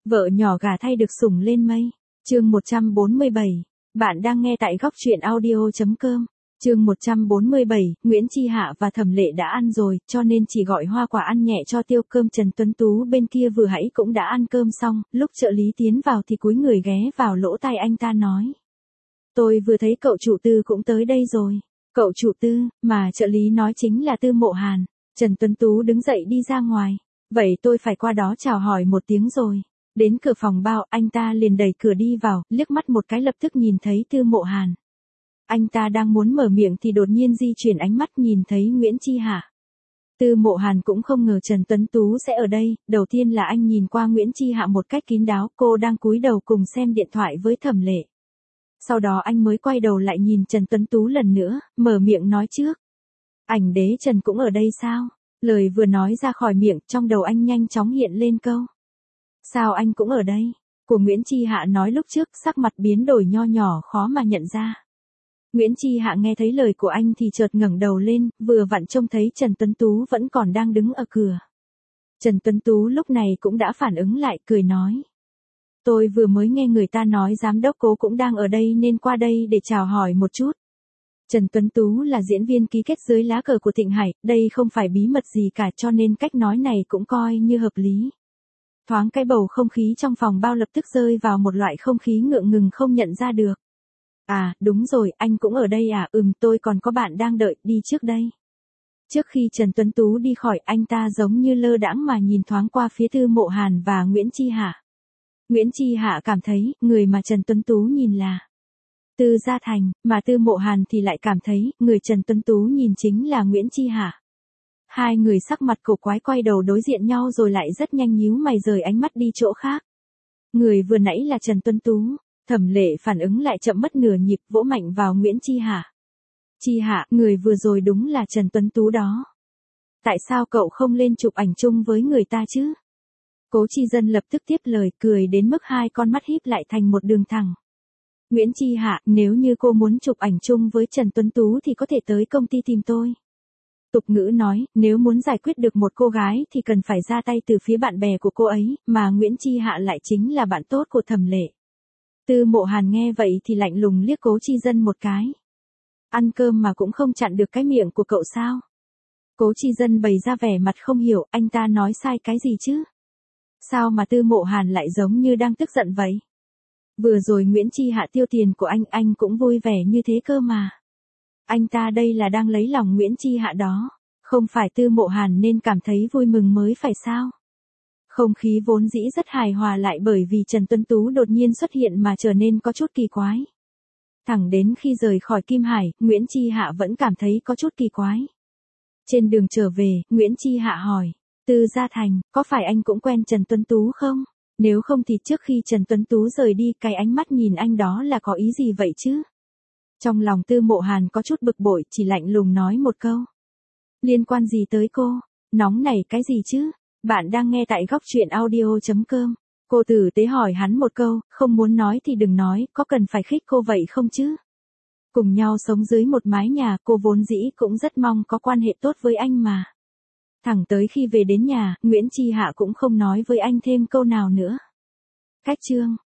Vợ nhỏ gả thay được sủng lên mây. Chương 147. Bạn đang nghe tại góc truyện audio.com. Chương 147, Nguyễn Chi Hạ và Thẩm Lệ đã ăn rồi, cho nên chỉ gọi hoa quả ăn nhẹ cho tiêu cơm. Trần Tuấn Tú bên kia vừa hãy cũng đã ăn cơm xong, lúc trợ lý tiến vào thì cúi người ghé vào lỗ tai anh ta nói. Tôi vừa thấy cậu chủ Tư cũng tới đây rồi. Cậu chủ Tư, mà trợ lý nói chính là Tư Mộ Hàn. Trần Tuấn Tú đứng dậy đi ra ngoài. Vậy tôi phải qua đó chào hỏi một tiếng rồi. Đến cửa phòng bao, anh ta liền đẩy cửa đi vào, liếc mắt một cái lập tức nhìn thấy Tư Mộ Hàn. Anh ta đang muốn mở miệng thì đột nhiên di chuyển ánh mắt nhìn thấy Nguyễn Chi Hạ. Tư Mộ Hàn cũng không ngờ Trần Tuấn Tú sẽ ở đây, đầu tiên là anh nhìn qua Nguyễn Chi Hạ một cách kín đáo, cô đang cúi đầu cùng xem điện thoại với Thẩm Lệ. Sau đó anh mới quay đầu lại nhìn Trần Tuấn Tú lần nữa, mở miệng nói trước. Ảnh đế Trần cũng ở đây sao? Lời vừa nói ra khỏi miệng, trong đầu anh nhanh chóng hiện lên câu. Sao anh cũng ở đây? Của Nguyễn Chi Hạ nói lúc trước, sắc mặt biến đổi nho nhỏ khó mà nhận ra. Nguyễn Chi Hạ nghe thấy lời của anh thì chợt ngẩng đầu lên, vừa vặn trông thấy Trần Tuấn Tú vẫn còn đang đứng ở cửa. Trần Tuấn Tú lúc này cũng đã phản ứng lại, cười nói. Tôi vừa mới nghe người ta nói giám đốc Cố cũng đang ở đây nên qua đây để chào hỏi một chút. Trần Tuấn Tú là diễn viên ký kết dưới lá cờ của Thịnh Hải, đây không phải bí mật gì cả cho nên cách nói này cũng coi như hợp lý. Thoáng cái bầu không khí trong phòng bao lập tức rơi vào một loại không khí ngượng ngùng không nhận ra được. À, đúng rồi, anh cũng ở đây à, tôi còn có bạn đang đợi, đi trước đây. Trước khi Trần Tuấn Tú đi khỏi, anh ta giống như lơ đãng mà nhìn thoáng qua phía Tư Mộ Hàn và Nguyễn Chi Hạ. Nguyễn Chi Hạ cảm thấy, người mà Trần Tuấn Tú nhìn là Tư Gia Thành, mà Tư Mộ Hàn thì lại cảm thấy, người Trần Tuấn Tú nhìn chính là Nguyễn Chi Hạ. Hai người sắc mặt cổ quái quay đầu đối diện nhau rồi lại rất nhanh nhíu mày rời ánh mắt đi chỗ khác. Người vừa nãy là Trần Tuấn Tú. Thẩm Lệ phản ứng lại chậm mất nửa nhịp, vỗ mạnh vào Nguyễn Chi Hạ. Chi Hạ, người vừa rồi đúng là Trần Tuấn Tú đó. Tại sao cậu không lên chụp ảnh chung với người ta chứ? Cố Chi Dân lập tức tiếp lời, cười đến mức hai con mắt híp lại thành một đường thẳng. Nguyễn Chi Hạ, nếu như cô muốn chụp ảnh chung với Trần Tuấn Tú thì có thể tới công ty tìm tôi. Tục ngữ nói, nếu muốn giải quyết được một cô gái thì cần phải ra tay từ phía bạn bè của cô ấy, mà Nguyễn Chi Hạ lại chính là bạn tốt của Thẩm Lệ. Tư Mộ Hàn nghe vậy thì lạnh lùng liếc Cố Chi Dân một cái. Ăn cơm mà cũng không chặn được cái miệng của cậu sao? Cố Chi Dân bày ra vẻ mặt không hiểu, anh ta nói sai cái gì chứ? Sao mà Tư Mộ Hàn lại giống như đang tức giận vậy? Vừa rồi Nguyễn Chi Hạ tiêu tiền của anh cũng vui vẻ như thế cơ mà. Anh ta đây là đang lấy lòng Nguyễn Chi Hạ đó, không phải Tư Mộ Hàn nên cảm thấy vui mừng mới phải sao? Không khí vốn dĩ rất hài hòa lại bởi vì Trần Tuấn Tú đột nhiên xuất hiện mà trở nên có chút kỳ quái. Thẳng đến khi rời khỏi Kim Hải, Nguyễn Chi Hạ vẫn cảm thấy có chút kỳ quái. Trên đường trở về, Nguyễn Chi Hạ hỏi, Tư Gia Thành, có phải anh cũng quen Trần Tuấn Tú không? Nếu không thì trước khi Trần Tuấn Tú rời đi, cái ánh mắt nhìn anh đó là có ý gì vậy chứ? Trong lòng Tư Mộ Hàn có chút bực bội, chỉ lạnh lùng nói một câu. Liên quan gì tới cô? Nóng này cái gì chứ? Bạn đang nghe tại góc truyện audio.com. Cô tử tế hỏi hắn một câu, không muốn nói thì đừng nói, có cần phải khích cô vậy không chứ? Cùng nhau sống dưới một mái nhà, cô vốn dĩ cũng rất mong có quan hệ tốt với anh mà. Thẳng tới khi về đến nhà, Nguyễn Chi Hạ cũng không nói với anh thêm câu nào nữa. Cách chương